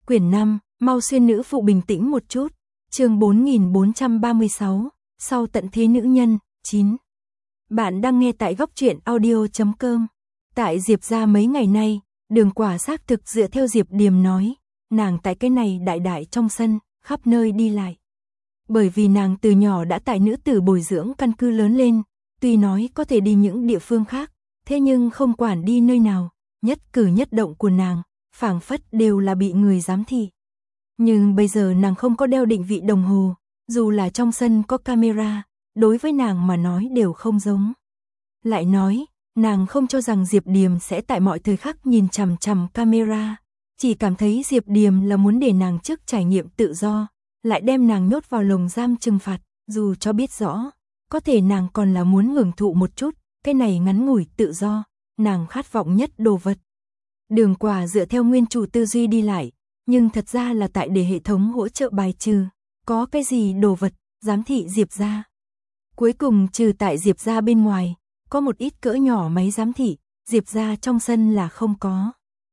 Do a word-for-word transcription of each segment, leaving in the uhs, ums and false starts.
Quyển năm, mau xuyên nữ phụ bình tĩnh một chút. Chương bốn nghìn bốn trăm ba mươi sáu, sau tận thế nữ nhân, chín. Bạn đang nghe tại góc truyện audio chấm com. Tại Diệp gia mấy ngày nay, Đường Quả xác thực dựa theo Diệp Điềm nói, nàng tại cái này đại đại trong sân, khắp nơi đi lại. Bởi vì nàng từ nhỏ đã tại nữ tử bồi dưỡng căn cứ lớn lên, tuy nói có thể đi những địa phương khác, thế nhưng không quản đi nơi nào, nhất cử nhất động của nàng, phảng phất đều là bị người giám thị. Nhưng bây giờ nàng không có đeo định vị đồng hồ, dù là trong sân có camera, đối với nàng mà nói đều không giống. Lại nói, nàng không cho rằng Diệp Điềm sẽ tại mọi thời khắc nhìn chằm chằm camera, chỉ cảm thấy Diệp Điềm là muốn để nàng trước trải nghiệm tự do, lại đem nàng nhốt vào lồng giam trừng phạt, dù cho biết rõ, có thể nàng còn là muốn hưởng thụ một chút, cái này ngắn ngủi tự do, nàng khát vọng nhất đồ vật. Đường Quả dựa theo nguyên chủ tư duy đi lại, nhưng thật ra là tại để hệ thống hỗ trợ bài trừ, có cái gì đồ vật, giám thị Diệp gia. Cuối cùng trừ tại Diệp gia bên ngoài, có một ít cỡ nhỏ máy giám thị, Diệp gia trong sân là không có.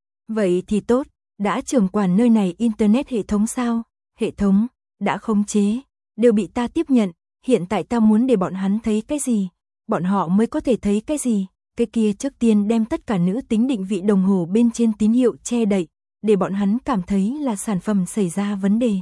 Vậy thì tốt, đã trưởng quản nơi này internet hệ thống sao? Hệ thống, đã khống chế, đều bị ta tiếp nhận, hiện tại ta muốn để bọn hắn thấy cái gì, bọn họ mới có thể thấy cái gì. Cái kia trước tiên đem tất cả nữ tính định vị đồng hồ bên trên tín hiệu che đậy, để bọn hắn cảm thấy là sản phẩm xảy ra vấn đề.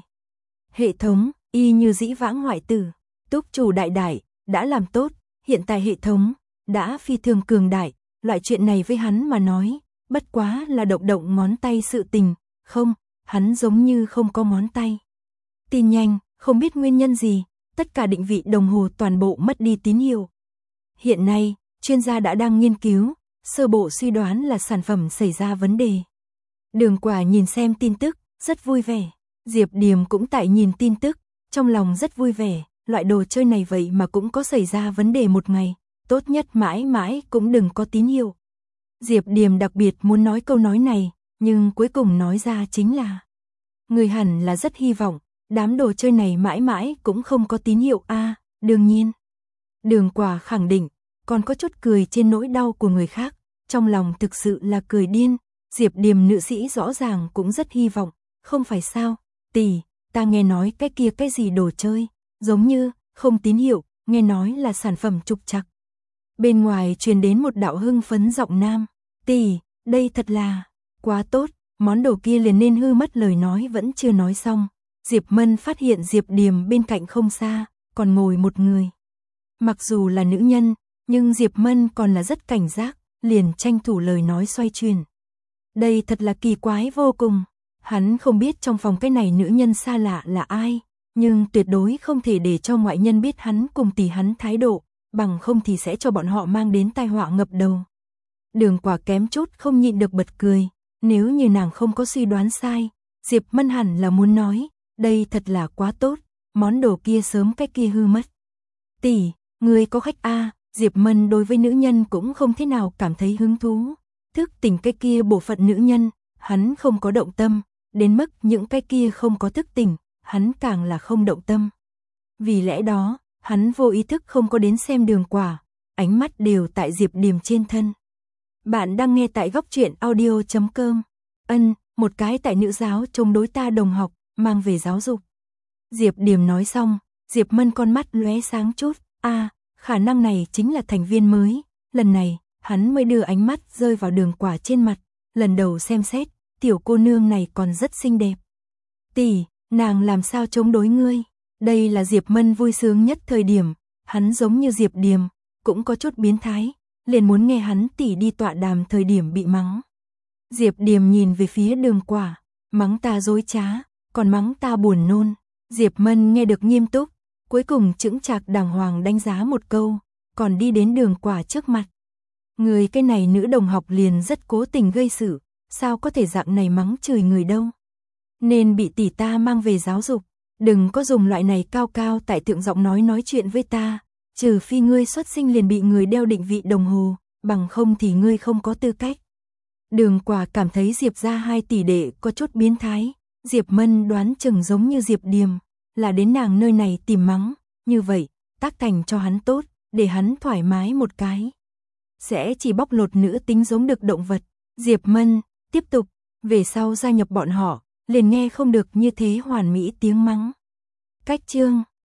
Hệ thống, y như dĩ vãng hoại tử, túc chủ đại đại, đã làm tốt, hiện tại hệ thống, đã phi thường cường đại, loại chuyện này với hắn mà nói, bất quá là động động ngón tay sự tình, không, hắn giống như không có ngón tay. Tin nhanh, không biết nguyên nhân gì, tất cả định vị đồng hồ toàn bộ mất đi tín hiệu. Hiện nay, chuyên gia đã đang nghiên cứu, sơ bộ suy đoán là sản phẩm xảy ra vấn đề. Đường Quả nhìn xem tin tức, rất vui vẻ. Diệp Điềm cũng tại nhìn tin tức, trong lòng rất vui vẻ, loại đồ chơi này vậy mà cũng có xảy ra vấn đề một ngày, tốt nhất mãi mãi cũng đừng có tín hiệu. Diệp Điềm đặc biệt muốn nói câu nói này, nhưng cuối cùng nói ra chính là người hẳn là rất hy vọng, đám đồ chơi này mãi mãi cũng không có tín hiệu a. À, đương nhiên. Đường Quả khẳng định, còn có chút cười trên nỗi đau của người khác, trong lòng thực sự là cười điên. Diệp Điềm nữ sĩ rõ ràng cũng rất hy vọng, không phải sao? Tỷ, ta nghe nói cái kia cái gì đồ chơi, giống như không tín hiệu, nghe nói là sản phẩm trục trặc. Bên ngoài truyền đến một đạo hưng phấn giọng nam, tỷ, đây thật là quá tốt, món đồ kia liền nên hư mất. Lời nói vẫn chưa nói xong, Diệp Mân phát hiện Diệp Điềm bên cạnh không xa, còn ngồi một người. Mặc dù là nữ nhân, nhưng Diệp Mân còn là rất cảnh giác, liền tranh thủ lời nói xoay chuyển. Đây thật là kỳ quái vô cùng, hắn không biết trong phòng cái này nữ nhân xa lạ là ai, nhưng tuyệt đối không thể để cho ngoại nhân biết hắn cùng tỷ hắn thái độ, bằng không thì sẽ cho bọn họ mang đến tai họa ngập đầu. Đường Quả kém chút không nhịn được bật cười, nếu như nàng không có suy đoán sai, Diệp Mân hẳn là muốn nói, đây thật là quá tốt, món đồ kia sớm cái kia hư mất. Tỷ, người có khách a? À, Diệp Mân đối với nữ nhân cũng không thế nào cảm thấy hứng thú. Thức tỉnh cái kia bộ phận nữ nhân, hắn không có động tâm, đến mức những cái kia không có thức tỉnh, hắn càng là không động tâm. Vì lẽ đó, hắn vô ý thức không có đến xem Đường Quả, ánh mắt đều tại Diệp Điềm trên thân. Bạn đang nghe tại góc truyện audio chấm com. Ân, một cái tại nữ giáo chống đối ta đồng học, mang về giáo dục. Diệp Điềm nói xong, Diệp Mân con mắt lóe sáng chút, a, à, khả năng này chính là thành viên mới, lần này hắn mới đưa ánh mắt rơi vào Đường Quả trên mặt, lần đầu xem xét, tiểu cô nương này còn rất xinh đẹp. Tỷ, nàng làm sao chống đối ngươi? Đây là Diệp Mân vui sướng nhất thời điểm, hắn giống như Diệp Điềm, cũng có chút biến thái, liền muốn nghe hắn tỷ đi tọa đàm thời điểm bị mắng. Diệp Điềm nhìn về phía Đường Quả, mắng ta dối trá, còn mắng ta buồn nôn. Diệp Mân nghe được nghiêm túc, cuối cùng chững chạc đàng hoàng đánh giá một câu, còn đi đến Đường Quả trước mặt. Người cái này nữ đồng học liền rất cố tình gây sự, sao có thể dạng này mắng chửi người đâu. Nên bị tỷ ta mang về giáo dục, đừng có dùng loại này cao cao tại thượng giọng nói nói chuyện với ta, trừ phi ngươi xuất sinh liền bị người đeo định vị đồng hồ, bằng không thì ngươi không có tư cách. Đường Quả cảm thấy Diệp gia hai tỷ đệ có chút biến thái, Diệp Mân đoán chừng giống như Diệp Điềm, là đến nàng nơi này tìm mắng, như vậy, tác thành cho hắn tốt, để hắn thoải mái một cái. Sẽ chỉ bóc lột nữ tính giống được động vật. Diệp Mân, tiếp tục, về sau gia nhập bọn họ, liền nghe không được như thế hoàn mỹ tiếng mắng. Cách chương